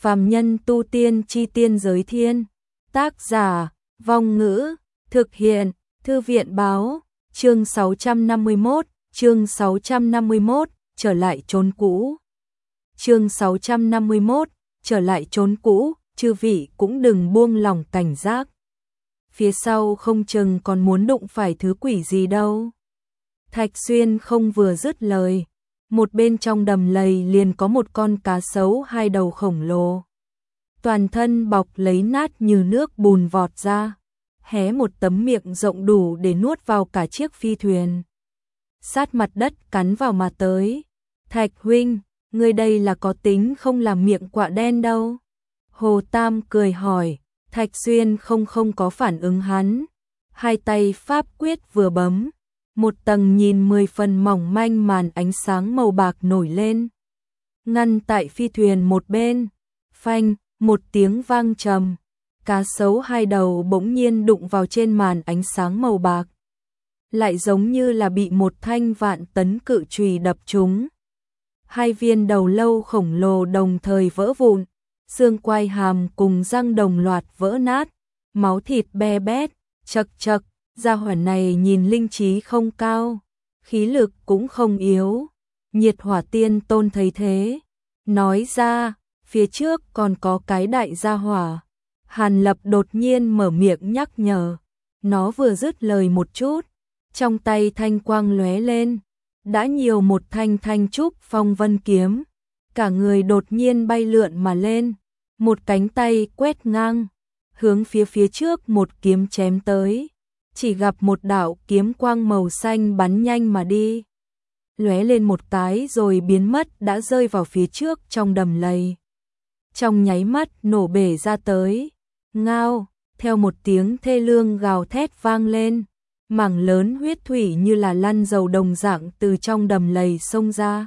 Phàm nhân tu tiên chi tiên giới thiên. Tác giả, Vong Ngữ, thực hiện, Thư viện báo, chương 651, trở lại chốn cũ. Chương 651, trở lại chốn cũ, chư vị cũng đừng buông lỏng cảnh giác. Phía sau không chừng còn muốn đụng phải thứ quỷ gì đâu. Thạch Xuyên không vừa dứt lời, một bên trong đầm lầy liền có một con cá sấu hai đầu khổng lồ. Toàn thân bọc lấy nát như nước bùn vọt ra, hé một tấm miệng rộng đủ để nuốt vào cả chiếc phi thuyền. Sát mặt đất cắn vào mà tới. Thạch huynh, ngươi đây là có tính không làm miệng quạ đen đâu. Hồ Tam cười hỏi, Thạch Xuyên không có phản ứng hắn. Hai tay pháp quyết vừa bấm, một tầng nhìn 10 phần mỏng manh màn ánh sáng màu bạc nổi lên, ngăn tại phi thuyền một bên. Phanh, một tiếng vang trầm, cá sấu hai đầu bỗng nhiên đụng vào trên màn ánh sáng màu bạc, lại giống như là bị một thanh vạn tấn cự chùy đập trúng. Hai viên đầu lâu khổng lồ đồng thời vỡ vụn, xương quai hàm cùng răng đồng loạt vỡ nát, máu thịt be bét. Chậc chậc, gia hỏa này nhìn linh trí không cao, khí lực cũng không yếu. Nhiệt Hỏa Tiên Tôn thấy thế, nói ra, phía trước còn có cái đại gia hỏa. Hàn Lập đột nhiên mở miệng nhắc nhở, nó vừa dứt lời một chút, trong tay thanh quang lóe lên, đã nhiều một thanh trúc phong vân kiếm, cả người đột nhiên bay lượn mà lên, một cánh tay quét ngang, hướng phía trước một kiếm chém tới, chỉ gặp một đạo kiếm quang màu xanh bắn nhanh mà đi, lóe lên một cái rồi biến mất, đã rơi vào phía trước trong đầm lầy. Trong nháy mắt nổ bể ra tới, ngao, theo một tiếng thê lương gào thét vang lên, mảng lớn huyết thủy như là lăn dầu đồng dạng từ trong đầm lầy xông ra.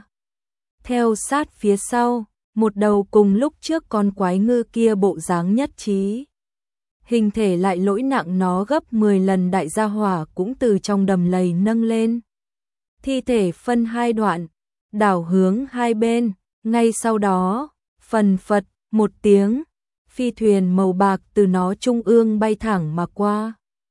Theo sát phía sau, một đầu cùng lúc trước con quái ngư kia bộ dáng nhất trí, hình thể lại lỗi nặng nó gấp 10 lần đại gia hỏa cũng từ trong đầm lầy nâng lên. Thi thể phân hai đoạn, đảo hướng hai bên, ngay sau đó, phần phật một tiếng, phi thuyền màu bạc từ nó trung ương bay thẳng mà qua,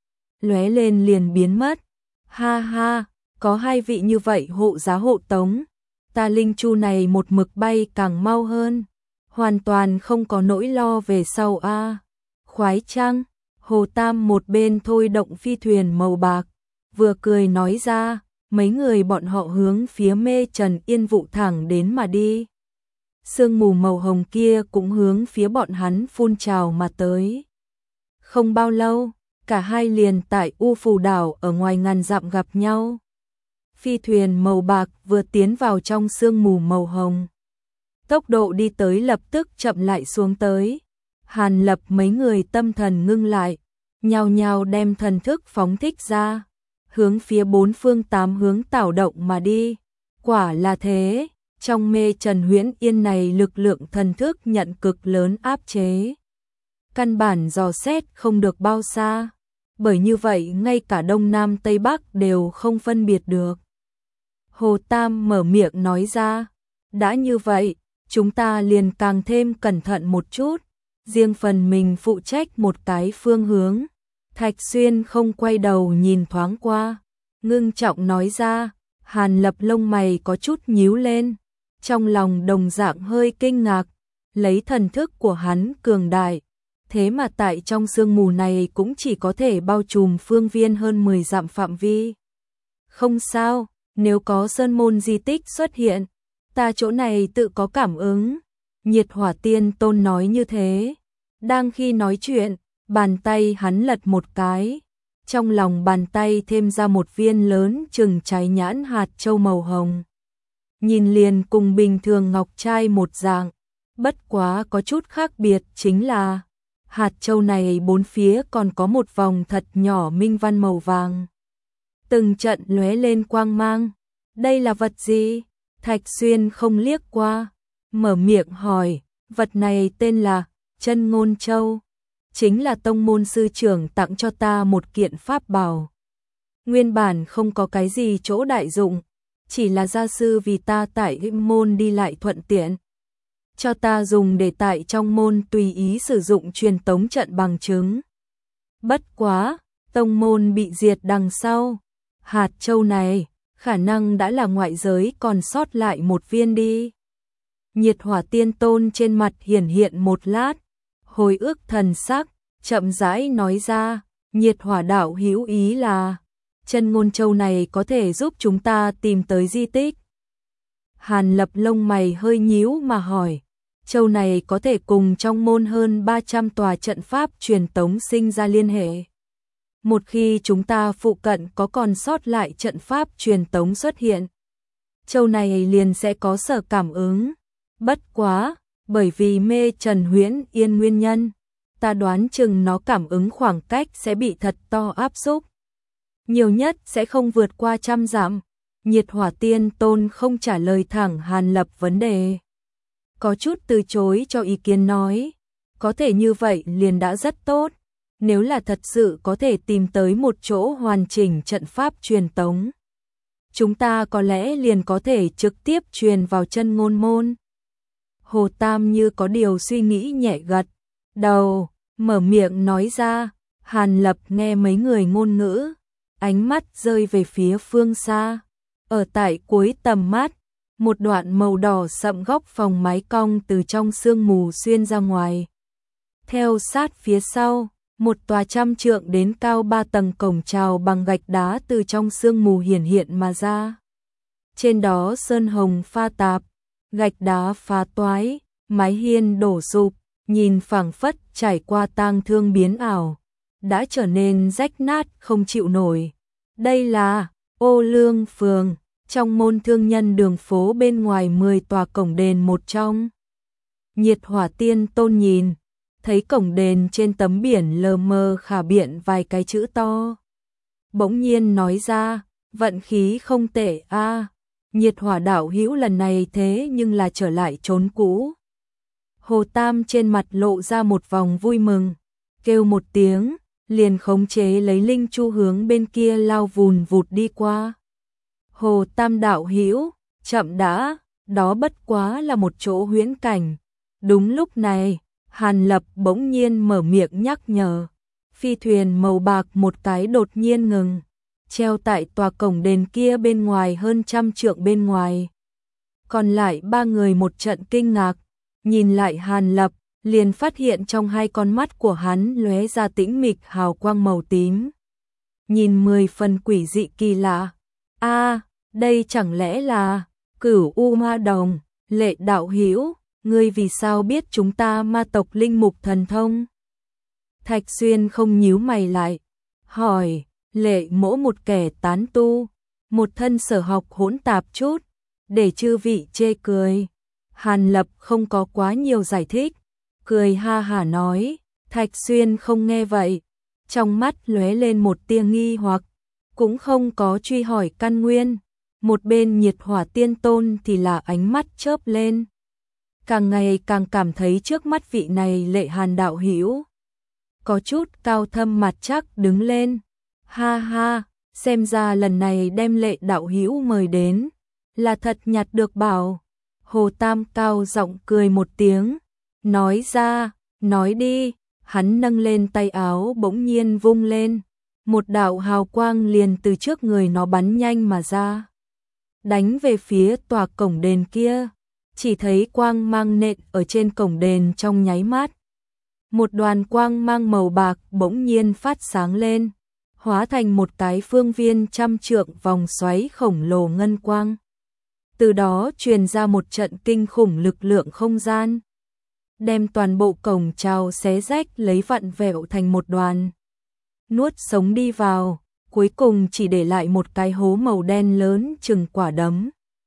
lóe lên liền biến mất. Ha ha, có hai vị như vậy hộ giá hộ tống, ta linh chu này một mực bay càng mau hơn, hoàn toàn không có nỗi lo về sau a. Khoái chăng? Hồ Tam một bên thôi động phi thuyền màu bạc, vừa cười nói ra, mấy người bọn họ hướng phía Mê Trần Yên Vụ thẳng đến mà đi. Sương mù màu hồng kia cũng hướng phía bọn hắn phun trào mà tới. Không bao lâu, cả hai liền tại U Phù đảo ở ngoài ngàn dặm gặp nhau. Phi thuyền màu bạc vừa tiến vào trong sương mù màu hồng, tốc độ đi tới lập tức chậm lại xuống tới. Hàn Lập mấy người tâm thần ngưng lại, nhao nhao đem thần thức phóng thích ra, hướng phía bốn phương tám hướng tảo động mà đi. Quả là thế, trong Mê Trần Huyễn Yên này lực lượng thần thức nhận cực lớn áp chế, căn bản dò xét không được bao xa, bởi như vậy ngay cả Đông Nam Tây Bắc đều không phân biệt được. Hồ Tam mở miệng nói ra, đã như vậy, chúng ta liền càng thêm cẩn thận một chút, riêng phần mình phụ trách một cái phương hướng. Thạch Xuyên không quay đầu nhìn thoáng qua, ngưng trọng nói ra. Hàn Lập lông mày có chút nhíu lên, trong lòng đồng dạng hơi kinh ngạc, lấy thần thức của hắn cường đại, thế mà tại trong sương mù này cũng chỉ có thể bao trùm phương viên hơn 10 dặm phạm vi. Không sao, nếu có sơn môn di tích xuất hiện, ta chỗ này tự có cảm ứng. Nhiệt Hỏa Tiên Tôn nói như thế. Đang khi nói chuyện, bàn tay hắn lật một cái, trong lòng bàn tay thêm ra một viên lớn chừng trái nhãn hạt châu màu hồng. Nhìn liền cùng bình thường ngọc trai một dạng, bất quá có chút khác biệt chính là hạt châu này bốn phía còn có một vòng thật nhỏ minh văn màu vàng. Từng trận lóe lên quang mang. Đây là vật gì? Thạch Xuyên không liếc qua, mở miệng hỏi, vật này tên là Chân Ngôn Châu, chính là tông môn sư trưởng tặng cho ta một kiện pháp bảo. Nguyên bản không có cái gì chỗ đại dụng, chỉ là gia sư vì ta tại môn đi lại thuận tiện. cho ta dùng để tại trong môn tùy ý sử dụng truyền tống trận bằng chứng. Bất quá, tông môn bị diệt đằng sau, hạt châu này, khả năng đã là ngoại giới còn sót lại một viên đi. Nhiệt Hỏa Tiên Tôn trên mặt hiển hiện một lát, hồi ức thần sắc, chậm rãi nói ra, Nhiệt Hỏa đạo hữu ý là, chân ngôn châu này có thể giúp chúng ta tìm tới di tích. Hàn Lập lông mày hơi nhíu mà hỏi, châu này có thể cùng trong môn hơn 300 tòa trận pháp truyền tống sinh ra liên hệ. Một khi chúng ta phụ cận có còn sót lại trận pháp truyền tống xuất hiện, châu này liền sẽ có sở cảm ứng. Bất quá, bởi vì mê Trần Huyễn Yên nguyên nhân, ta đoán chừng nó cảm ứng khoảng cách sẽ bị thật to áp xúc. Nhiều nhất sẽ không vượt qua 100 dặm. Nhiệt Hỏa Tiên Tôn không trả lời thẳng Hàn Lập vấn đề. Có chút từ chối cho ý kiến nói, có thể như vậy liền đã rất tốt. Nếu là thật sự có thể tìm tới một chỗ hoàn chỉnh trận pháp truyền tống, chúng ta có lẽ liền có thể trực tiếp truyền vào chân ngôn môn. Hồ Tam như có điều suy nghĩ nhẹ gật đầu, mở miệng nói ra. Hàn Lập nghe mấy người ngôn ngữ, ánh mắt rơi về phía phương xa. Ở tại cuối tầm mắt, một đoạn màu đỏ sậm góc phòng mái cong từ trong sương mù xuyên ra ngoài. Theo sát phía sau, một tòa 100 trượng đến cao 3 tầng cổng chào bằng gạch đá từ trong sương mù hiển hiện mà ra. Trên đó sơn hồng pha tạp, gạch đá phá toái, mái hiên đổ sụp, nhìn phảng phất trải qua tang thương biến ảo, đã trở nên rách nát không chịu nổi. Đây là Ô Lương Phường, trong môn thương nhân đường phố bên ngoài 10 tòa cổng đền một trong. Nhiệt Hỏa Tiên Tôn nhìn, thấy cổng đền trên tấm biển lờ mờ khả biện vài cái chữ to. Bỗng nhiên nói ra, vận khí không tệ a. Nhiệt Hỏa đạo hữu lần này thế nhưng là trở lại trốn cũ. Hồ Tam trên mặt lộ ra một vòng vui mừng, kêu một tiếng, liền khống chế lấy linh chu hướng bên kia lao vùn vụt đi qua. Hồ Tam đạo hữu, chậm đã, đó bất quá là một chỗ huyễn cảnh. Đúng lúc này, Hàn Lập bỗng nhiên mở miệng nhắc nhở. Phi thuyền màu bạc một cái đột nhiên ngừng, treo tại tòa cổng đền kia bên ngoài hơn 100 trượng bên ngoài. Còn lại 3 người một trận kinh ngạc, nhìn lại Hàn Lập, liền phát hiện trong hai con mắt của hắn lóe ra tĩnh mịch hào quang màu tím. Nhìn 10 phần quỷ dị kỳ lạ. A, đây chẳng lẽ là Cửu U Ma Đồng, Lệ đạo hữu, ngươi vì sao biết chúng ta ma tộc linh mục thần thông? Thạch Xuyên không nhíu mày lại, hỏi, Lệ mỗ một kẻ tán tu, một thân sở học hỗn tạp chút, để chư vị chê cười. Hàn Lập không có quá nhiều giải thích, cười ha hả nói. Thạch Xuyên không nghe vậy, trong mắt lóe lên một tia nghi hoặc, cũng không có truy hỏi căn nguyên. Một bên Nhiệt Hỏa Tiên Tôn thì là ánh mắt chớp lên, càng ngày càng cảm thấy trước mắt vị này Lệ Hàn đạo hữu có chút cao thâm mặt chắc đứng lên. Ha ha, xem ra lần này đem Lệ đạo hữu mời đến là thật nhặt được bảo. Hồ Tam cao giọng cười một tiếng, nói ra, nói đi. Hắn nâng lên tay áo bỗng nhiên vung lên, một đạo hào quang liền từ trước người nó bắn nhanh mà ra, đánh về phía tòa cổng đền kia. Chỉ thấy quang mang nện ở trên cổng đền trong nháy mắt, một đoàn quang mang màu bạc bỗng nhiên phát sáng lên, hóa thành một cái phương viên 100 trượng vòng xoáy khổng lồ ngân quang. Từ đó truyền ra một trận kinh khủng lực lượng không gian, đem toàn bộ cổng chào xé rách lấy vặn vẹo thành một đoàn, nuốt sống đi vào, cuối cùng chỉ để lại một cái hố màu đen lớn chừng quả đấm,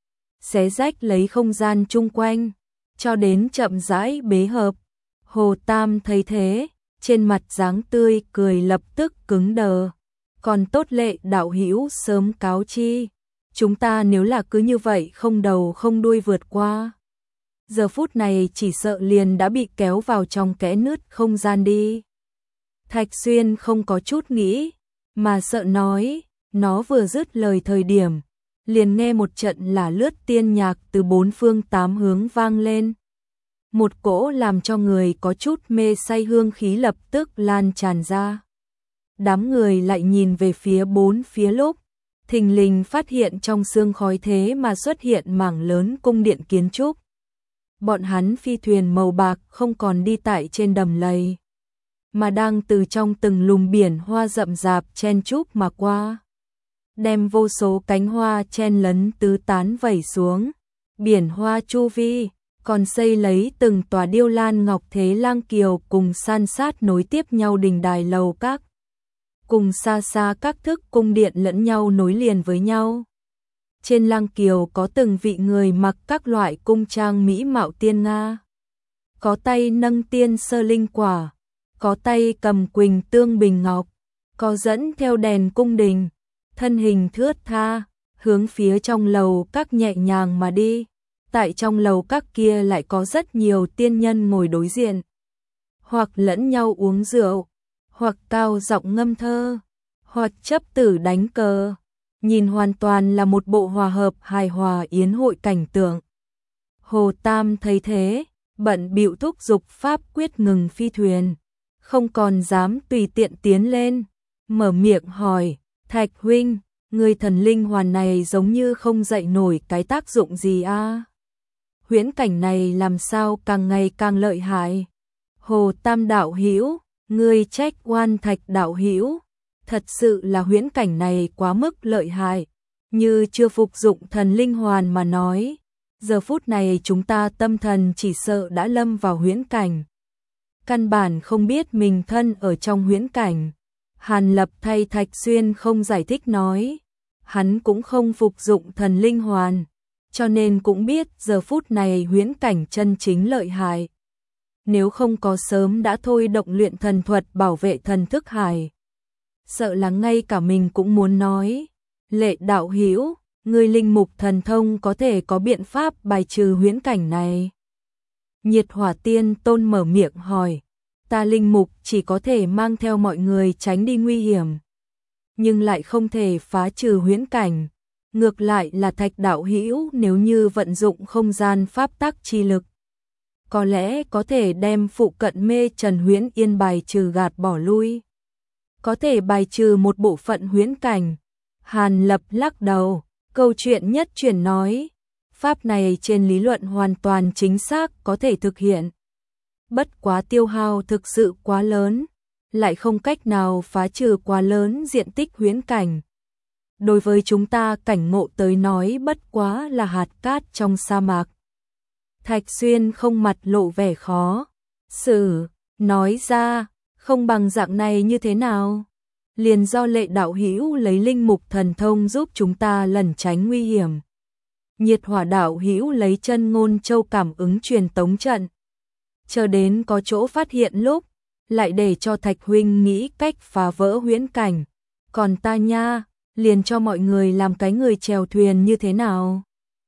xé rách lấy không gian chung quanh, cho đến chậm rãi bế hợp. Hồ Tam thấy thế, trên mặt dáng tươi cười lập tức cứng đờ. Còn tốt Lệ đạo hữu sớm cáo chi, chúng ta nếu là cứ như vậy không đầu không đuôi vượt qua, giờ phút này chỉ sợ liền đã bị kéo vào trong kẽ nứt không gian đi. Thạch Xuyên không có chút nghĩ, mà sợ nói, nó vừa dứt lời thời điểm, liền nghe một trận là lướt tiên nhạc từ 4 phương 8 hướng vang lên. một cỗ làm cho người có chút mê say hương khí lập tức lan tràn ra. Đám người lại nhìn về phía bốn phía lúc, thình lình phát hiện trong sương khói thế mà xuất hiện mảng lớn cung điện kiến trúc. Bọn hắn phi thuyền màu bạc không còn đi tại trên đầm lầy, mà đang từ trong từng lùm biển hoa rậm rạp chen chúc mà qua, đem vô số cánh hoa chen lấn tứ tán vẩy xuống. Biển hoa chu vi còn xây lấy từng tòa điêu lan ngọc thế lang kiều cùng san sát nối tiếp nhau đình đài lầu các, cùng xa xa các thức cung điện lẫn nhau nối liền với nhau. Trên lang kiều có từng vị người mặc các loại cung trang mỹ mạo tiên nga, có tay nâng tiên sơ linh quả, có tay cầm quỳnh tương bình ngọc, có dẫn theo đèn cung đình, thân hình thướt tha, hướng phía trong lầu các nhẹ nhàng mà đi. Tại trong lầu các kia lại có rất nhiều tiên nhân ngồi đối diện, hoặc lẫn nhau uống rượu, hoặc cao giọng ngâm thơ, hoặc chấp tử đánh cờ, nhìn hoàn toàn là một bộ hòa hợp hài hòa yến hội cảnh tượng. Hồ Tam thấy thế, bận bịu thúc giục pháp quyết ngừng phi thuyền, không còn dám tùy tiện tiến lên, mở miệng hỏi, Thạch huynh, người thần linh hoàn này giống như không dậy nổi cái tác dụng gì a? Huyễn cảnh này làm sao càng ngày càng lợi hại? Hồ Tam đạo hữu, ngươi trách oan Thạch đạo hữu, thật sự là huyễn cảnh này quá mức lợi hại, như chưa phục dụng thần linh hoàn mà nói, giờ phút này chúng ta tâm thần chỉ sợ đã lâm vào huyễn cảnh, căn bản không biết mình thân ở trong huyễn cảnh. Hàn Lập thay Thạch Xuyên không giải thích nói, hắn cũng không phục dụng thần linh hoàn, cho nên cũng biết giờ phút này huyễn cảnh chân chính lợi hại. Nếu không có sớm đã thôi động luyện thần thuật bảo vệ thần thức hải, sợ là ngay cả mình cũng muốn nói. Lệ đạo hữu, người linh mục thần thông có thể có biện pháp bài trừ huyễn cảnh này? Nhiệt Hỏa Tiên Tôn mở miệng hỏi. Ta linh mục chỉ có thể mang theo mọi người tránh đi nguy hiểm, nhưng lại không thể phá trừ huyễn cảnh. Ngược lại là Thạch đạo hữu nếu như vận dụng không gian pháp tắc chi lực, có lẽ có thể đem phụ cận mê trần huyễn yên bài trừ gạt bỏ lui, có thể bài trừ một bộ phận huyễn cảnh. Hàn Lập lắc đầu, câu chuyện nhất truyền nói, pháp này trên lý luận hoàn toàn chính xác có thể thực hiện, bất quá tiêu hao thực sự quá lớn, lại không cách nào phá trừ quá lớn diện tích huyễn cảnh. Đối với chúng ta cảnh ngộ tới nói bất quá là hạt cát trong sa mạc. Thạch Xuyên không mặt lộ vẻ khó xử, nói ra, không bằng dạng này như thế nào? Liền do Lệ đạo hữu lấy linh mục thần thông giúp chúng ta lẩn tránh nguy hiểm. Nhiệt Hỏa đạo hữu lấy chân ngôn châu cảm ứng truyền tống trận, chờ đến có chỗ phát hiện lúc, lại để cho Thạch huynh nghĩ cách phá vỡ huyễn cảnh. Còn ta nha, liền cho mọi người làm cái người chèo thuyền như thế nào?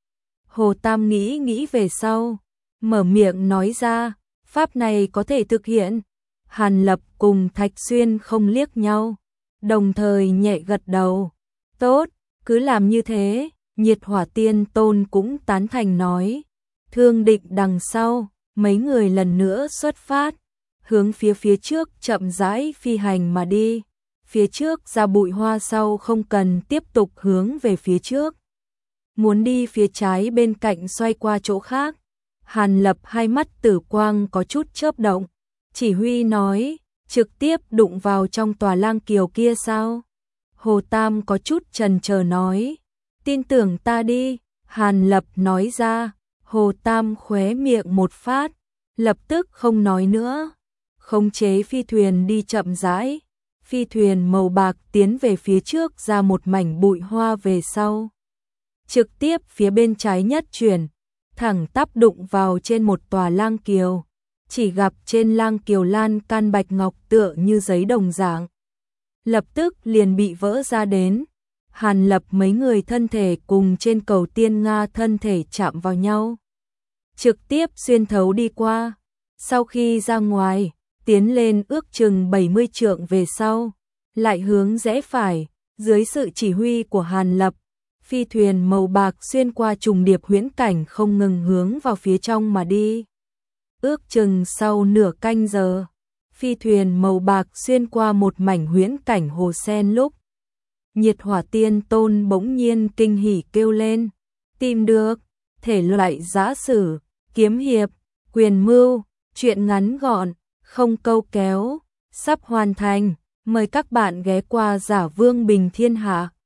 Hồ Tam nghĩ về sau, mở miệng nói ra, pháp này có thể thực hiện. Hàn Lập cùng Thạch Xuyên không liếc nhau, đồng thời nhẹ gật đầu. Tốt, cứ làm như thế. Nhiệt Hỏa Tiên Tôn cũng tán thành nói. Thương định đằng sau, mấy người lần nữa xuất phát, hướng phía trước chậm rãi phi hành mà đi. Phía trước ra bụi hoa sau không cần tiếp tục hướng về phía trước, muốn đi phía trái bên cạnh xoay qua chỗ khác. Hàn Lập hai mắt tử quang có chút chớp động, chỉ huy nói, trực tiếp đụng vào trong tòa lang kiều kia sao? Hồ Tam có chút chần chờ nói, tin tưởng ta đi. Hàn Lập nói ra. Hồ Tam khóe miệng một phát, lập tức không nói nữa, khống chế phi thuyền đi chậm rãi. Phi thuyền màu bạc tiến về phía trước ra một mảnh bụi hoa về sau, trực tiếp phía bên trái nhất chuyển, thẳng tắp đụng vào trên một tòa lang kiều, chỉ gặp trên lang kiều lan can bạch ngọc tựa như giấy đồng dạng, lập tức liền bị vỡ ra đến. Hàn Lập mấy người thân thể cùng trên cầu tiên Nga thân thể chạm vào nhau, trực tiếp xuyên thấu đi qua. Sau khi ra ngoài, tiến lên ước chừng 70 trượng về sau, lại hướng rẽ phải, dưới sự chỉ huy của Hàn Lập, phi thuyền màu bạc xuyên qua trùng điệp huyễn cảnh không ngừng hướng vào phía trong mà đi. Ước chừng sau nửa canh giờ, phi thuyền màu bạc xuyên qua một mảnh huyễn cảnh hồ sen lúc. Nhiệt Hỏa Tiên Tôn bỗng nhiên kinh hỉ kêu lên, tìm được, thể loại giã sử, kiếm hiệp, quyền mưu, truyện ngắn gọn, không câu kéo, sắp hoàn thành, mời các bạn ghé qua Giả Vương Bình Thiên Hạ.